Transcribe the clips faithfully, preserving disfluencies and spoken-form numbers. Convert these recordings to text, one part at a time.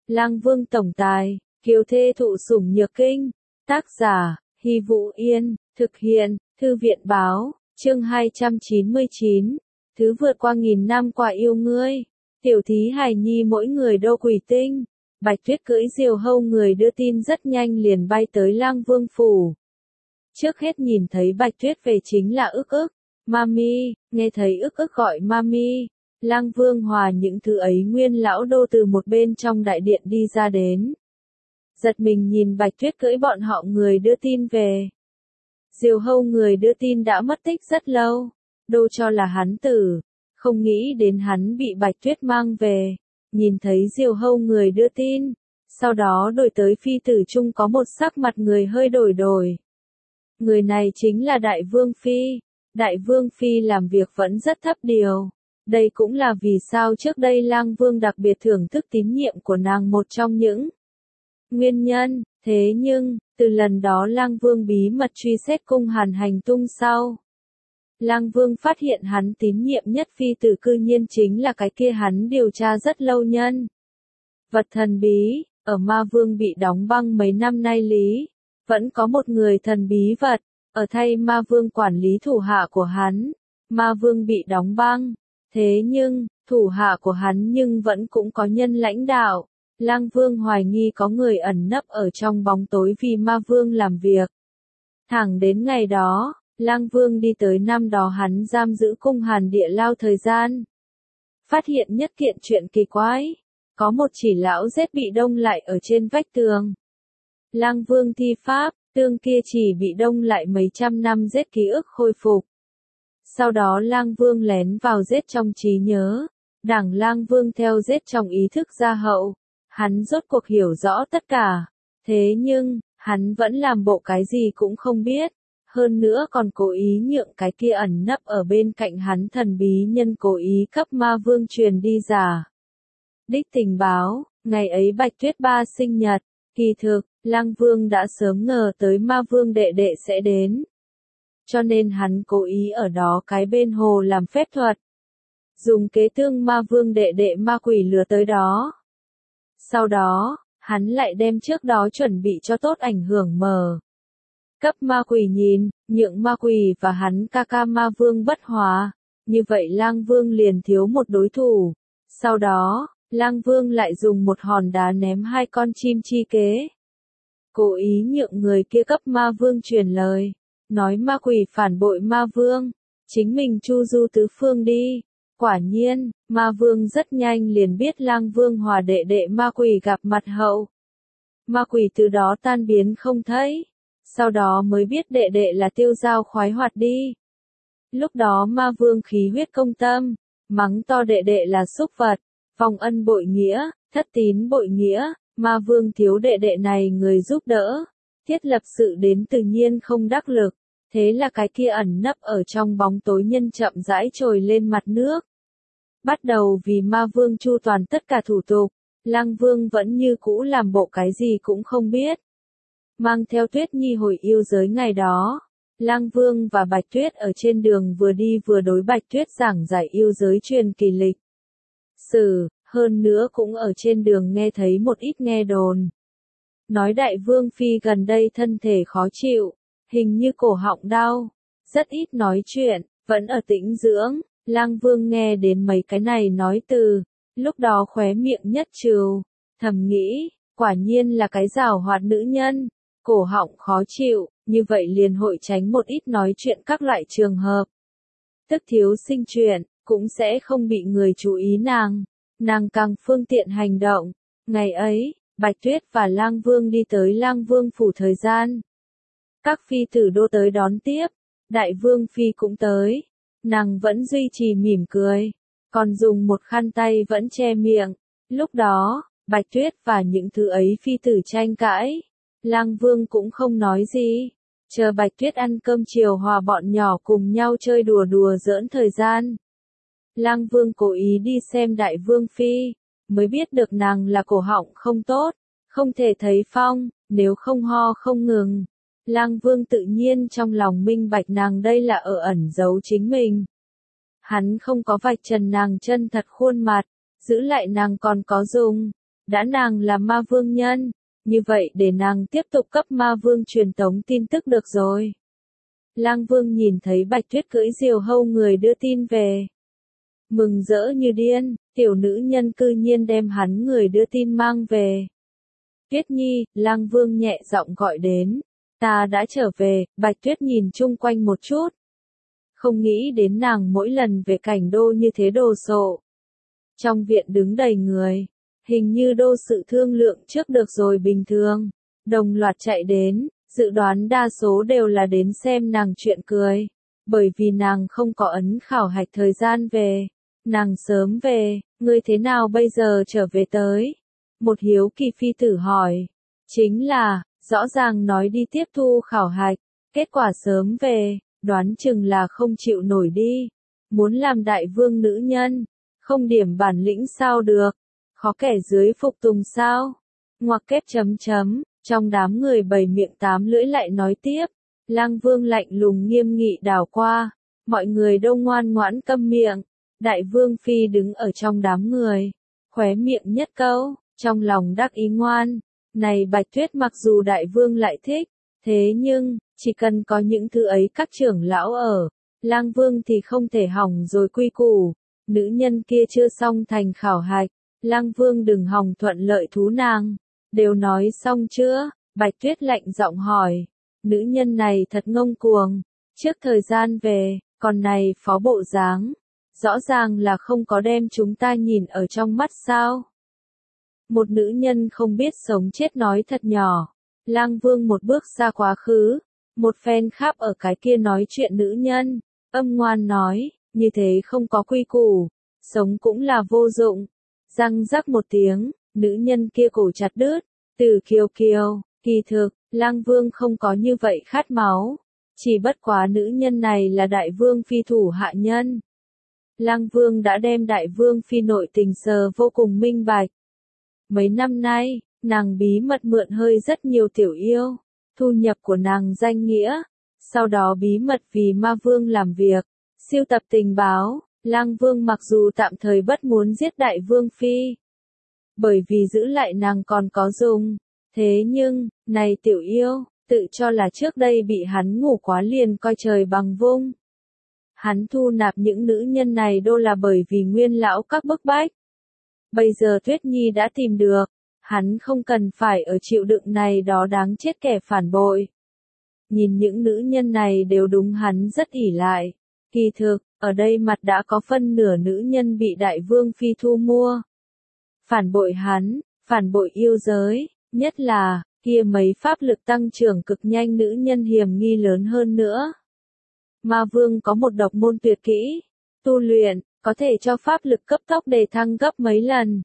Lang Vương tổng tài, kiều thê thụ sủng nhược kinh. Tác giả, Hy Vũ Yên, thực hiện, Thư viện báo, chương hai trăm chín mươi chín. Thứ vượt qua nghìn năm quả yêu ngươi. Tiểu thí hài nhi mỗi người đô quỷ tinh. Bạch Tuyết cưỡi diều hâu người đưa tin rất nhanh liền bay tới Lang Vương phủ. Trước hết nhìn thấy Bạch Tuyết về chính là ức ức. Mami, nghe thấy ức ức gọi Mami. Lang Vương hòa những thứ ấy nguyên lão đô từ một bên trong đại điện đi ra đến. Giật mình nhìn Bạch Tuyết cưỡi bọn họ người đưa tin về. Diều hâu người đưa tin đã mất tích rất lâu. Đô cho là hắn tử. Không nghĩ đến hắn bị Bạch Tuyết mang về. Nhìn thấy diều hâu người đưa tin. Sau đó đổi tới phi tử trung có một sắc mặt người hơi đổi đổi. Người này chính là Đại Vương Phi. Đại Vương Phi làm việc vẫn rất thấp điều. Đây cũng là vì sao trước đây Lang Vương đặc biệt thưởng thức tín nhiệm của nàng một trong những nguyên nhân. Thế nhưng, từ lần đó Lang Vương bí mật truy xét cung Hàn hành tung sau. Lang Vương phát hiện hắn tín nhiệm nhất phi tử cư nhiên chính là cái kia hắn điều tra rất lâu nhân. Vật thần bí, ở Ma Vương bị đóng băng mấy năm nay lý. Vẫn có một người thần bí vật, ở thay Ma Vương quản lý thủ hạ của hắn. Ma Vương bị đóng băng. Thế nhưng, thủ hạ của hắn nhưng vẫn cũng có nhân lãnh đạo. Lang Vương hoài nghi có người ẩn nấp ở trong bóng tối vì Ma Vương làm việc. Thẳng đến ngày đó, Lang Vương đi tới năm đó hắn giam giữ cung Hàn địa lao thời gian. Phát hiện nhất kiện chuyện kỳ quái. Có một chỉ lão rết bị đông lại ở trên vách tường. Lang Vương thi pháp, tương kia chỉ bị đông lại mấy trăm năm rết ký ức khôi phục. Sau đó Lang Vương lén vào rết trong trí nhớ. Đảng Lang Vương theo rết trong ý thức ra hậu. Hắn rốt cuộc hiểu rõ tất cả. Thế nhưng, hắn vẫn làm bộ cái gì cũng không biết. Hơn nữa còn cố ý nhượng cái kia ẩn nấp ở bên cạnh hắn thần bí nhân cố ý cấp Ma Vương truyền đi giả. Đích tình báo, ngày ấy Bạch Tuyết ba sinh nhật. Kỳ thực, Lang Vương đã sớm ngờ tới Ma Vương đệ đệ sẽ đến. Cho nên hắn cố ý ở đó cái bên hồ làm phép thuật. Dùng kế tương Ma Vương đệ đệ ma quỷ lừa tới đó. Sau đó, hắn lại đem trước đó chuẩn bị cho tốt ảnh hưởng mờ. Cấp ma quỷ nhìn, nhượng ma quỷ và hắn ca ca Ma Vương bất hòa. Như vậy Lang Vương liền thiếu một đối thủ. Sau đó, Lang Vương lại dùng một hòn đá ném hai con chim chi kế. Cố ý nhượng người kia cấp Ma Vương truyền lời. Nói ma quỷ phản bội Ma Vương. Chính mình chu du tứ phương đi. Quả nhiên, Ma Vương rất nhanh liền biết Lang Vương hòa đệ đệ ma quỷ gặp mặt hậu. Ma quỷ từ đó tan biến không thấy. Sau đó mới biết đệ đệ là tiêu dao khoái hoạt đi. Lúc đó Ma Vương khí huyết công tâm. Mắng to đệ đệ là súc vật. Vong ân bội nghĩa, thất tín bội nghĩa. Ma Vương thiếu đệ đệ này người giúp đỡ. Thiết lập sự đến tự nhiên không đắc lực. Thế là cái kia ẩn nấp ở trong bóng tối nhân chậm rãi trồi lên mặt nước. Bắt đầu vì Ma Vương chu toàn tất cả thủ tục, Lang Vương vẫn như cũ làm bộ cái gì cũng không biết. Mang theo Tuyết Nhi hồi yêu giới ngày đó, Lang Vương và Bạch Tuyết ở trên đường vừa đi vừa đối Bạch Tuyết giảng giải yêu giới truyền kỳ lịch sử, hơn nữa cũng ở trên đường nghe thấy một ít nghe đồn. Nói Đại Vương Phi gần đây thân thể khó chịu, hình như cổ họng đau, rất ít nói chuyện, vẫn ở tĩnh dưỡng. Lang Vương nghe đến mấy cái này nói từ, lúc đó khóe miệng nhất trừ, thầm nghĩ, quả nhiên là cái giảo hoạt nữ nhân, cổ họng khó chịu, như vậy liền hội tránh một ít nói chuyện các loại trường hợp. Tức thiếu sinh chuyện, cũng sẽ không bị người chú ý nàng, nàng càng phương tiện hành động. Ngày ấy, Bạch Tuyết và Lang Vương đi tới Lang Vương phủ thời gian. Các phi tử đô tới đón tiếp, Đại Vương Phi cũng tới. Nàng vẫn duy trì mỉm cười, còn dùng một khăn tay vẫn che miệng. Lúc đó, Bạch Tuyết và những thứ ấy phi tử tranh cãi. Lang Vương cũng không nói gì. Chờ Bạch Tuyết ăn cơm chiều hòa bọn nhỏ cùng nhau chơi đùa đùa giỡn thời gian. Lang Vương cố ý đi xem Đại Vương Phi, mới biết được nàng là cổ họng không tốt, không thể thấy phong, nếu không ho không ngừng. Lang Vương tự nhiên trong lòng minh bạch nàng đây là ở ẩn giấu chính mình. Hắn không có vạch trần nàng chân thật khuôn mặt, giữ lại nàng còn có dùng. đã nàng là ma vương nhân, như vậy để nàng tiếp tục cấp ma vương truyền tống tin tức được rồi. Lang Vương nhìn thấy Bạch Tuyết cưỡi diều hâu người đưa tin về. Mừng rỡ như điên, tiểu nữ nhân cư nhiên đem hắn người đưa tin mang về. Tuyết Nhi, Lang Vương nhẹ giọng gọi đến. Ta đã trở về, Bạch Tuyết nhìn chung quanh một chút. Không nghĩ đến nàng mỗi lần về cảnh đô như thế đồ sộ. Trong viện đứng đầy người, hình như đô sự thương lượng trước được rồi bình thường. Đồng loạt chạy đến, dự đoán đa số đều là đến xem nàng chuyện cười. Bởi vì nàng không có ấn khảo hạch thời gian về. Nàng sớm về, ngươi thế nào bây giờ trở về tới? Một hiếu kỳ phi tử hỏi. Chính là, rõ ràng nói đi tiếp thu khảo hạch, kết quả sớm về, đoán chừng là không chịu nổi đi. Muốn làm đại vương nữ nhân, không điểm bản lĩnh sao được, khó kẻ dưới phục tùng sao? Ngoặc kép chấm chấm, trong đám người bầy miệng tám lưỡi lại nói tiếp. Lang Vương lạnh lùng nghiêm nghị đảo qua, mọi người đâu ngoan ngoãn câm miệng. Đại vương phi đứng ở trong đám người, khóe miệng nhất câu, trong lòng đắc ý ngoan. Này Bạch Tuyết mặc dù đại vương lại thích, thế nhưng, chỉ cần có những thứ ấy các trưởng lão ở, Lang Vương thì không thể hỏng rồi quy củ. Nữ nhân kia chưa xong thành khảo hạch, Lang Vương đừng hòng thuận lợi thú nàng. Đều nói xong chưa? Bạch Tuyết lạnh giọng hỏi. Nữ nhân này thật ngông cuồng, trước thời gian về, còn này phó bộ dáng, rõ ràng là không có đem chúng ta nhìn ở trong mắt sao? Một nữ nhân không biết sống chết nói thật nhỏ. Lang Vương một bước xa quá khứ, một phen khắp ở cái kia nói chuyện nữ nhân, âm ngoan nói, như thế không có quy củ, sống cũng là vô dụng. Răng rắc một tiếng, nữ nhân kia cổ chặt đứt, Tử Kiều Kiều, kỳ thực, Lang Vương không có như vậy khát máu, chỉ bất quá nữ nhân này là đại vương phi thủ hạ nhân. Lang Vương đã đem đại vương phi nội tình sờ vô cùng minh bạch. Mấy năm nay, nàng bí mật mượn hơi rất nhiều tiểu yêu, thu nhập của nàng danh nghĩa, sau đó bí mật vì ma vương làm việc, siêu tập tình báo. Lang Vương mặc dù tạm thời bất muốn giết đại vương phi, bởi vì giữ lại nàng còn có dùng, thế nhưng, này tiểu yêu, tự cho là trước đây bị hắn ngủ quá liền coi trời bằng vung. Hắn thu nạp những nữ nhân này đô là bởi vì nguyên lão các bức bách. Bây giờ Tuyết Nhi đã tìm được, hắn không cần phải ở chịu đựng này đó đáng chết kẻ phản bội. Nhìn những nữ nhân này đều đúng hắn rất ỷ lại. Kỳ thực, ở đây mặt đã có phân nửa nữ nhân bị đại vương phi thu mua. Phản bội hắn, phản bội yêu giới, nhất là, kia mấy pháp lực tăng trưởng cực nhanh nữ nhân hiểm nghi lớn hơn nữa. Ma vương có một độc môn tuyệt kỹ, tu luyện, có thể cho pháp lực cấp tốc đề thăng gấp mấy lần.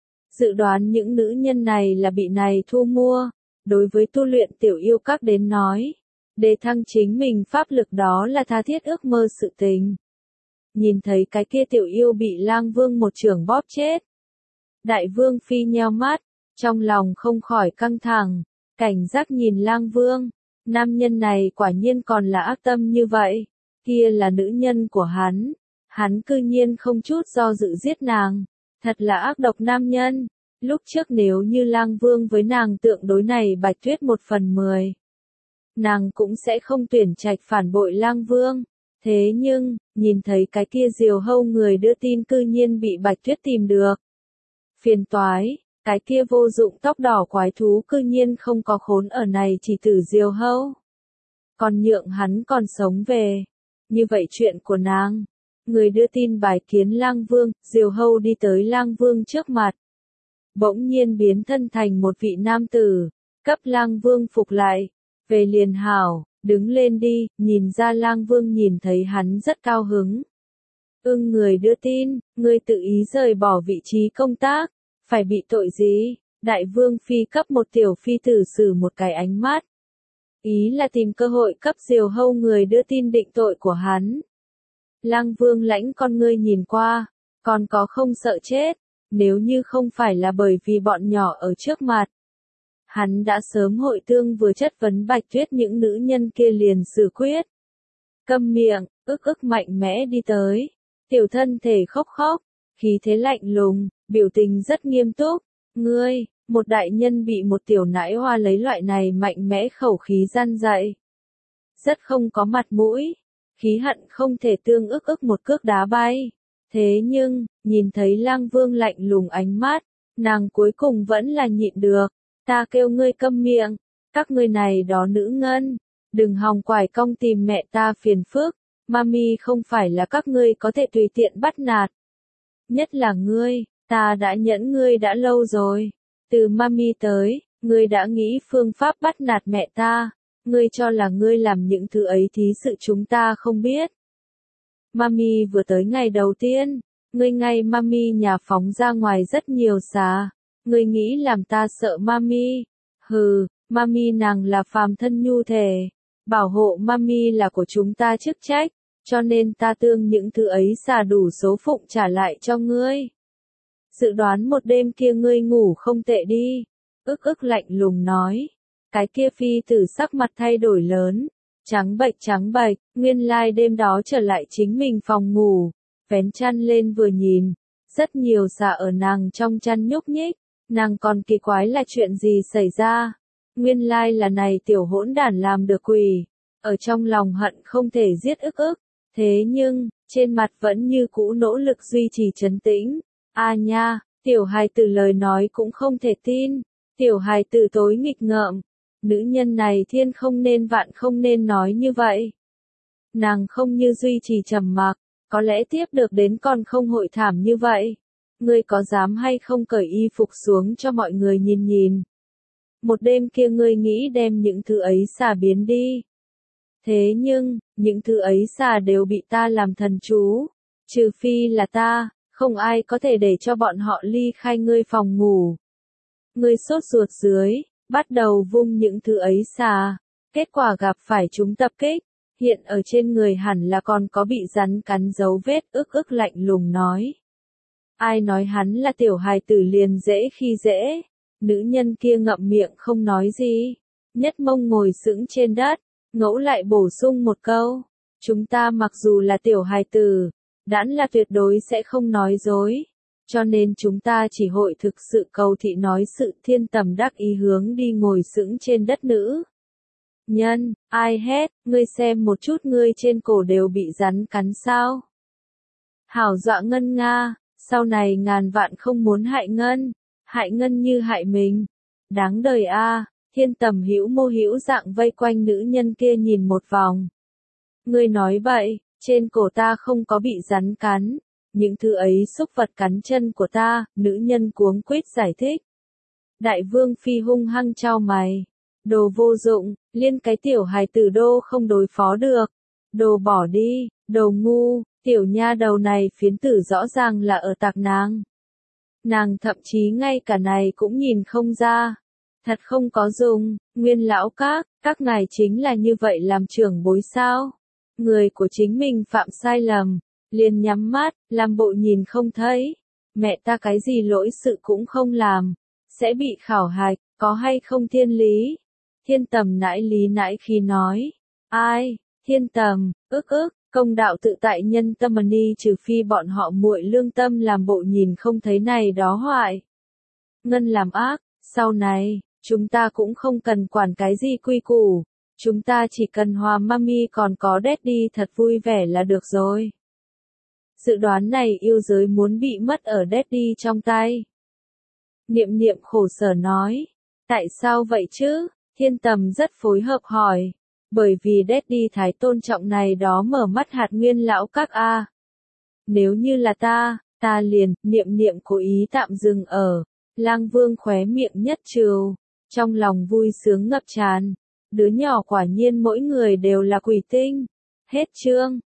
Dự đoán những nữ nhân này là bị này thu mua, đối với tu luyện tiểu yêu các đến nói, đề thăng chính mình pháp lực đó là tha thiết ước mơ sự tình. Nhìn thấy cái kia tiểu yêu bị Lang Vương một chưởng bóp chết. Đại vương phi nheo mắt, trong lòng không khỏi căng thẳng, cảnh giác nhìn Lang Vương. Nam nhân này quả nhiên còn là ác tâm như vậy, kia là nữ nhân của hắn, hắn cư nhiên không chút do dự giết nàng, thật là ác độc nam nhân. Lúc trước nếu như Lang Vương với nàng tượng đối này Bạch Tuyết một phần mười, nàng cũng sẽ không tuyển trạch phản bội Lang Vương. Thế nhưng, nhìn thấy cái kia diều hâu người đưa tin cư nhiên bị Bạch Tuyết tìm được. Phiền toái, cái kia vô dụng tóc đỏ quái thú cư nhiên không có khốn ở này chỉ tử diều hâu. Còn nhượng hắn còn sống về. Như vậy chuyện của nàng. Người đưa tin bài kiến Lang Vương, diều hâu đi tới Lang Vương trước mặt. Bỗng nhiên biến thân thành một vị nam tử, cấp Lang Vương phục lại. Về liền hảo, đứng lên đi, nhìn ra Lang Vương nhìn thấy hắn rất cao hứng. Ưng người đưa tin, ngươi tự ý rời bỏ vị trí công tác, phải bị tội gì? Đại vương phi cấp một tiểu phi tử xử một cái ánh mắt. Ý là tìm cơ hội cấp diều hâu người đưa tin định tội của hắn. Lang Vương lãnh con ngươi nhìn qua, còn có không sợ chết, nếu như không phải là bởi vì bọn nhỏ ở trước mặt. Hắn đã sớm hội tương vừa chất vấn Bạch Tuyết những nữ nhân kia liền xử quyết. Câm miệng, ức ức mạnh mẽ đi tới. Tiểu thân thể khóc khóc, khí thế lạnh lùng, biểu tình rất nghiêm túc. Ngươi, một đại nhân bị một tiểu nãi hoa lấy loại này mạnh mẽ khẩu khí gian dạy. Rất không có mặt mũi, khí hận không thể tương ức ức một cước đá bay. Thế nhưng, nhìn thấy Lang Vương lạnh lùng ánh mắt, nàng cuối cùng vẫn là nhịn được. Ta kêu ngươi câm miệng, các ngươi này đó nữ ngân, đừng hòng quải cong tìm mẹ ta phiền phức, mami không phải là các ngươi có thể tùy tiện bắt nạt. Nhất là ngươi, ta đã nhẫn ngươi đã lâu rồi, từ mami tới, ngươi đã nghĩ phương pháp bắt nạt mẹ ta, ngươi cho là ngươi làm những thứ ấy thí sự chúng ta không biết. Mami vừa tới ngày đầu tiên, ngươi ngay mami nhà phóng ra ngoài rất nhiều xà, ngươi nghĩ làm ta sợ mami, hừ, mami nàng là phàm thân nhu thể, bảo hộ mami là của chúng ta chức trách, cho nên ta tương những thứ ấy xà đủ số phụng trả lại cho ngươi. Dự đoán một đêm kia ngươi ngủ không tệ đi, ức ức lạnh lùng nói, cái kia phi tử sắc mặt thay đổi lớn, trắng bệch trắng bệch, nguyên lai đêm đó trở lại chính mình phòng ngủ, vén chăn lên vừa nhìn, rất nhiều xà ở nàng trong chăn nhúc nhích, nàng còn kỳ quái là chuyện gì xảy ra, nguyên lai là này tiểu hỗn đản làm được quỷ, ở trong lòng hận không thể giết ức ức, thế nhưng, trên mặt vẫn như cũ nỗ lực duy trì trấn tĩnh, a nha, tiểu hài tử lời nói cũng không thể tin, tiểu hài tử tối nghịch ngợm. Nữ nhân này thiên không nên vạn không nên nói như vậy. Nàng không như duy trì trầm mặc, có lẽ tiếp được đến còn không hội thảm như vậy. Ngươi có dám hay không cởi y phục xuống cho mọi người nhìn nhìn. Một đêm kia ngươi nghĩ đem những thứ ấy xả biến đi. Thế nhưng, những thứ ấy xả đều bị ta làm thần chú. Trừ phi là ta, không ai có thể để cho bọn họ ly khai ngươi phòng ngủ. Ngươi sốt ruột dưới. Bắt đầu vung những thứ ấy xà, kết quả gặp phải chúng tập kích, hiện ở trên người hẳn là còn có bị rắn cắn dấu vết, ức ức lạnh lùng nói. Ai nói hắn là tiểu hài tử liền dễ khi dễ, nữ nhân kia ngậm miệng không nói gì, nhất mông ngồi sững trên đất, ngẫu lại bổ sung một câu, chúng ta mặc dù là tiểu hài tử, đãn là tuyệt đối sẽ không nói dối. Cho nên chúng ta chỉ hội thực sự cầu thị nói sự thiên tầm đắc ý hướng đi ngồi sững trên đất nữ. Nhân, ai hét, ngươi xem một chút ngươi trên cổ đều bị rắn cắn sao. Hảo dọa Ngân Nga, sau này ngàn vạn không muốn hại Ngân, hại Ngân như hại mình. Đáng đời a, thiên tầm hữu mô hữu dạng vây quanh nữ nhân kia nhìn một vòng. Ngươi nói bậy, trên cổ ta không có bị rắn cắn. Những thứ ấy xúc vật cắn chân của ta, nữ nhân cuống quýt giải thích. Đại vương phi hung hăng trao mày. Đồ vô dụng, liên cái tiểu hài tử đô không đối phó được. Đồ bỏ đi, đồ ngu, tiểu nha đầu này phiến tử rõ ràng là ở tạc nàng. Nàng thậm chí ngay cả này cũng nhìn không ra. Thật không có dùng, nguyên lão các, các ngài chính là như vậy làm trưởng bối sao. Người của chính mình phạm sai lầm. Liền nhắm mắt, làm bộ nhìn không thấy. Mẹ ta cái gì lỗi sự cũng không làm. Sẽ bị khảo hạch, có hay không thiên lý? Thiên tầm nãi lý nãi khi nói. Ai? Thiên tầm, ức ức, công đạo tự tại nhân tâm ni trừ phi bọn họ muội lương tâm làm bộ nhìn không thấy này đó hoại. Ngân làm ác, sau này, chúng ta cũng không cần quản cái gì quy củ. Chúng ta chỉ cần hòa mami còn có daddy thật vui vẻ là được rồi. Dự đoán này yêu giới muốn bị mất ở daddy trong tay. Niệm niệm khổ sở nói. Tại sao vậy chứ? Thiên tầm rất phối hợp hỏi. Bởi vì daddy thái tôn trọng này đó mở mắt hạt nguyên lão các a. Nếu như là ta, ta liền, niệm niệm cố ý tạm dừng ở. Lang Vương khóe miệng nhất trừ. Trong lòng vui sướng ngập tràn. Đứa nhỏ quả nhiên mỗi người đều là quỷ tinh. Hết chương.